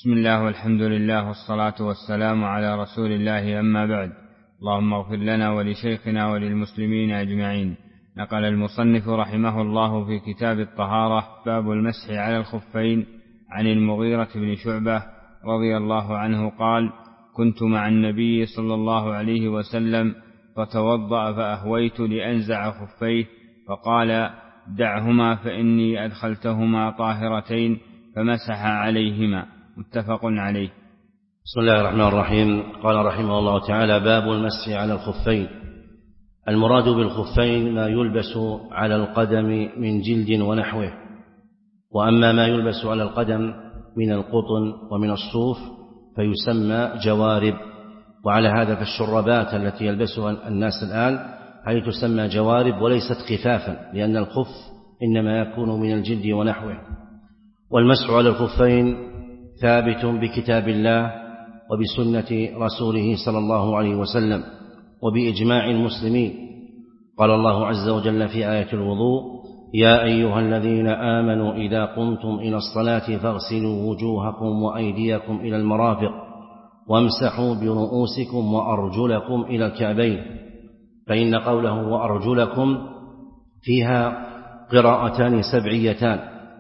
بسم الله والحمد لله والصلاة والسلام على رسول الله، أما بعد. اللهم اغفر لنا ولشيخنا وللمسلمين أجمعين. نقل المصنف رحمه الله في كتاب الطهارة باب المسح على الخفين عن المغيرة بن شعبة رضي الله عنه قال: كنت مع النبي صلى الله عليه وسلم فتوضأ فأهويت لأنزع خفيه فقال: دعهما فإني أدخلتهما طاهرتين، فمسح عليهما. متفق عليه. بسم الله الرحمن الرحيم. قال رحمه الله تعالى: باب المسح على الخفين. المراد بالخفين ما يلبس على القدم من جلد ونحوه، وأما ما يلبس على القدم من القطن ومن الصوف فيسمى جوارب، وعلى هذا فالشربات التي يلبسها الناس الآن هي تسمى جوارب وليست خفافا، لأن الخف إنما يكون من الجلد ونحوه. والمسح على الخفين ثابت بكتاب الله وبسنة رسوله صلى الله عليه وسلم وبإجماع المسلمين. قال الله عز وجل في آية الوضوء: يا أيها الذين آمنوا إذا قمتم إلى الصلاة فاغسلوا وجوهكم وأيديكم إلى المرافق وامسحوا برؤوسكم وأرجلكم إلى الكعبين. فإن قوله وأرجلكم فيها قراءتان سبعيتان: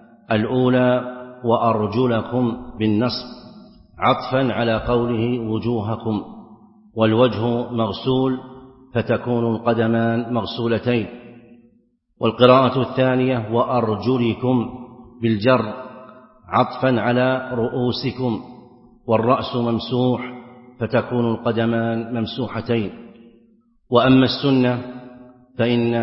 الأولى وأرجلكم بالنصب عطفا على قوله وجوهكم، والوجه مغسول فتكون القدمان مغسولتين. والقراءة الثانية وأرجلكم بالجر عطفا على رؤوسكم، والرأس ممسوح فتكون القدمان ممسوحتين. وأما السنة فإن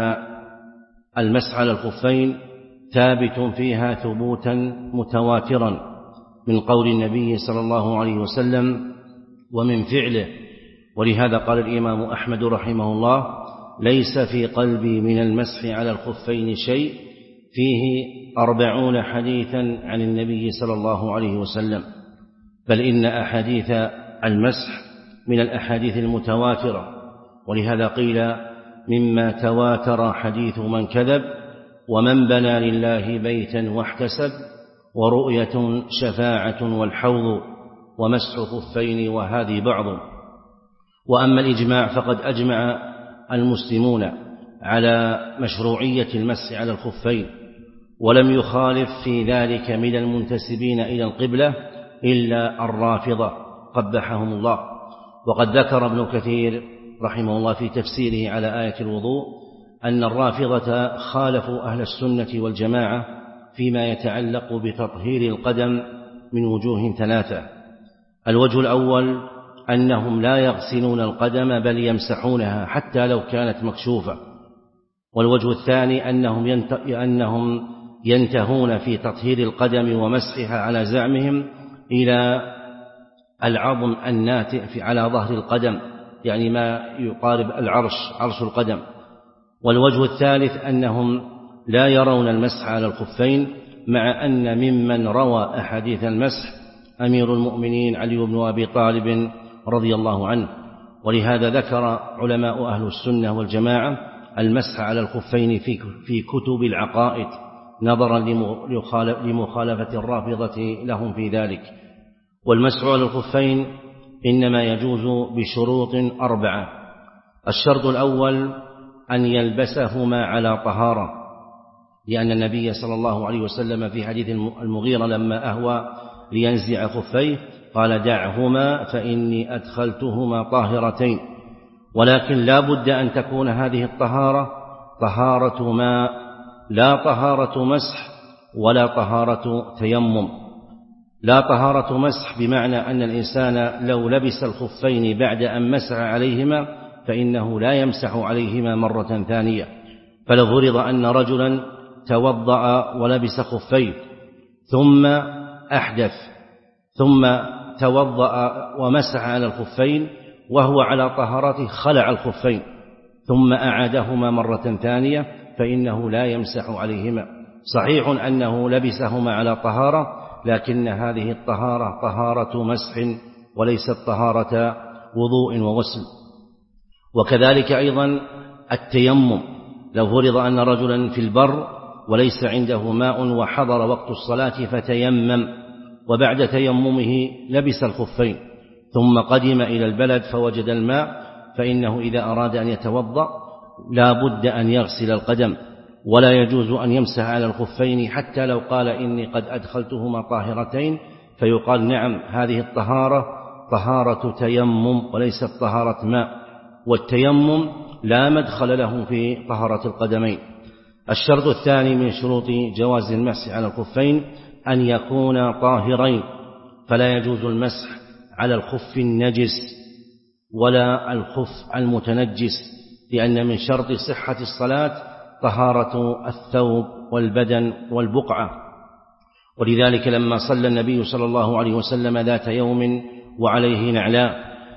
المسح على الخفين ثابت فيها ثبوتا متواترا من قول النبي صلى الله عليه وسلم ومن فعله. ولهذا قال الإمام أحمد رحمه الله: ليس في قلبي من المسح على الخفين شيء، فيه 40 حديثا عن النبي صلى الله عليه وسلم. بل إن أحاديث المسح من الأحاديث المتواترة، ولهذا قيل: مما تواتر حديث من كذب، ومن بنى لله بيتا واحتسب، ورؤية شفاعة والحوض، ومسح خفين وهذه بعض. وأما الإجماع فقد أجمع المسلمون على مشروعية المسح على الخفين، ولم يخالف في ذلك من المنتسبين إلى القبلة إلا الرافضة قبحهم الله. وقد ذكر ابن كثير رحمه الله في تفسيره على آية الوضوء أن الرافضة خالفوا أهل السنة والجماعة فيما يتعلق بتطهير القدم من وجوه 3. الوجه الأول أنهم لا يغسلون القدم بل يمسحونها حتى لو كانت مكشوفة. والوجه الثاني أنهم ينتهون في تطهير القدم ومسحها على زعمهم إلى العظم الناتئ على ظهر القدم، يعني ما يقارب عرش القدم. والوجه الثالث أنهم لا يرون المسح على الخفين، مع أن ممن روى أحاديث المسح أمير المؤمنين علي بن أبي طالب رضي الله عنه. ولهذا ذكر علماء أهل السنة والجماعة المسح على الخفين في كتب العقائد، نظرا لمخالفة الرافضة لهم في ذلك. والمسح على الخفين إنما يجوز بشروط 4. الشرط الأول أن يلبسهما على طهارة، لأن النبي صلى الله عليه وسلم في حديث المغيرة لما أهوى لينزع خفيه قال: دعهما فإني أدخلتهما طاهرتين. ولكن لا بد أن تكون هذه الطهارة طهارة ماء، لا طهارة مسح ولا طهارة تيمم. لا طهارة مسح بمعنى أن الإنسان لو لبس الخفين بعد أن مسح عليهما فإنه لا يمسح عليهما مرة ثانية. فلو فرض أن رجلا توضأ ولبس خفين ثم أحدث ثم توضأ ومسح على الخفين وهو على طهارته، خلع الخفين ثم أعادهما مرة ثانية، فإنه لا يمسح عليهما. صحيح أنه لبسهما على طهارة، لكن هذه الطهارة طهارة مسح وليست طهارة وضوء وغسل. وكذلك أيضا التيمم، لو فرض أن رجلا في البر وليس عنده ماء وحضر وقت الصلاة فتيمم وبعد تيممه لبس الخفين ثم قدم إلى البلد فوجد الماء، فإنه إذا أراد أن يتوضأ لا بد أن يغسل القدم، ولا يجوز أن يمسح على الخفين حتى لو قال إني قد أدخلتهما طاهرتين، فيقال نعم هذه الطهارة طهارة تيمم وليست طهارة ماء، والتيمم لا مدخل له في طهارة القدمين. الشرط الثاني من شروط جواز المسح على الخفين أن يكون طاهرين، فلا يجوز المسح على الخف النجس ولا الخف المتنجس، لأن من شرط صحة الصلاة طهارة الثوب والبدن والبقعة. ولذلك لما صلى النبي صلى الله عليه وسلم ذات يوم وعليه نعلان،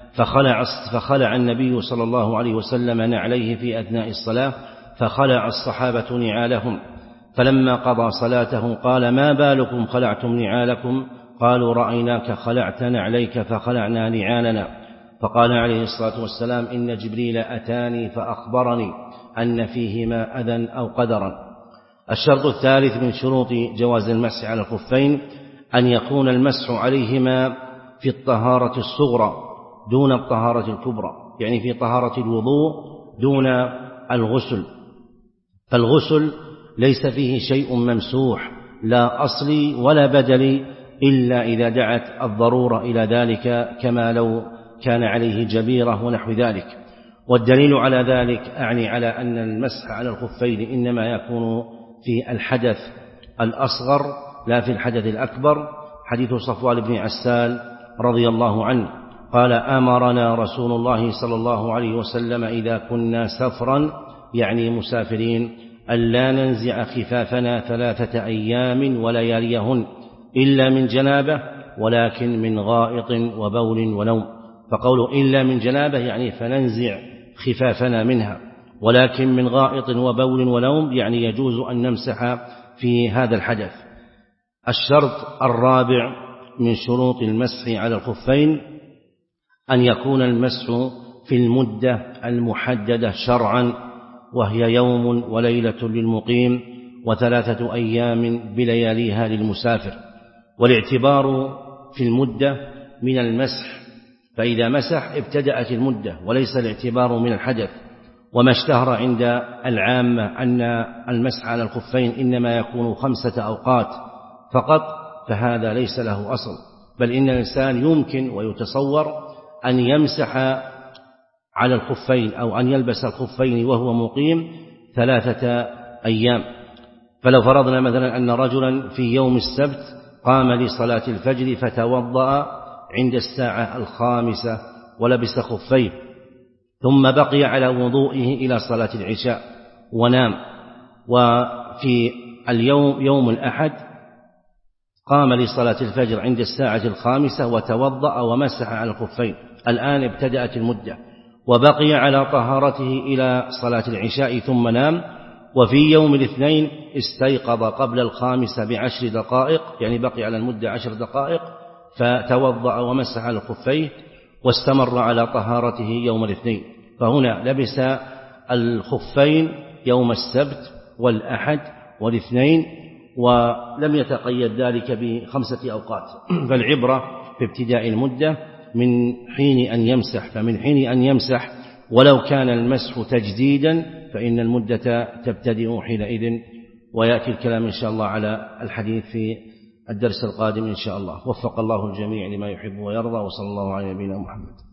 فخلع النبي صلى الله عليه وسلم نعليه في أثناء الصلاة، فخلع الصحابة نعالهم، فلما قضى صلاته قال ما بالكم خلعتم نعالكم؟ قالوا رأيناك خلعت نعليك فخلعنا نعالنا. فقال عليه الصلاة والسلام إن جبريل أتاني فأخبرني أن فيهما أذى أو قدرا. الشرط الثالث من شروط جواز المسح على الخفين أن يكون المسح عليهما في الطهارة الصغرى دون الطهارة الكبرى، يعني في طهارة الوضوء دون الغسل، فالغسل ليس فيه شيء ممسوح لا أصلي ولا بدلي إلا إذا دعت الضرورة إلى ذلك، كما لو كان عليه جبيرة ونحو ذلك. والدليل على ذلك أعني على أن المسح على الخفين إنما يكون في الحدث الأصغر لا في الحدث الأكبر. حديث صفوان بن عسال رضي الله عنه قال أمرنا رسول الله صلى الله عليه وسلم إذا كنا سفرا يعني مسافرين ألا ننزع خفافنا 3 أيام ولياليهن إلا من جنابة ولكن من غائط وبول ونوم. فقوله إلا من جنابة يعني فننزع خفافنا منها، ولكن من غائط وبول ونوم يعني يجوز أن نمسح في هذا الحدث. الشرط الرابع من شروط المسح على الخفين أن يكون المسح في المدة المحددة شرعا، وهي يوم وليلة للمقيم و3 أيام بلياليها للمسافر. والاعتبار في المدة من المسح، فإذا مسح ابتدأت المدة وليس الاعتبار من الحدث. وما اشتهر عند العامة أن المسح على الخفين إنما يكون 5 أوقات فقط، فهذا ليس له أصل، بل إن الإنسان يمكن ويتصور أن يمسح على الخفين أو أن يلبس الخفين وهو مقيم 3 أيام. فلو فرضنا مثلا أن رجلا في يوم السبت قام لصلاة الفجر فتوضأ عند الساعة 5 ولبس خفيه، ثم بقي على وضوئه إلى صلاة العشاء ونام، وفي يوم الأحد قام لصلاة الفجر عند الساعة 5 وتوضأ ومسح على الخفين، الآن ابتدأت المدة، وبقي على طهارته إلى صلاة العشاء ثم نام. وفي يوم الاثنين استيقظ قبل 5 ب10 دقائق، يعني بقي على المدة 10 دقائق، فتوضأ ومسح على الخفين واستمر على طهارته يوم الاثنين. فهنا لبس الخفين يوم السبت والأحد والاثنين، ولم يتقيد ذلك ب5 أوقات، فالعبرة بابتداء المدة من حين أن يمسح. فمن حين أن يمسح ولو كان المسح تجديدا فإن المدة تبتدئ حينئذ. ويأتي الكلام إن شاء الله على الحديث في الدرس القادم إن شاء الله. وفق الله الجميع لما يحب ويرضى، وصلى الله على نبينا محمد.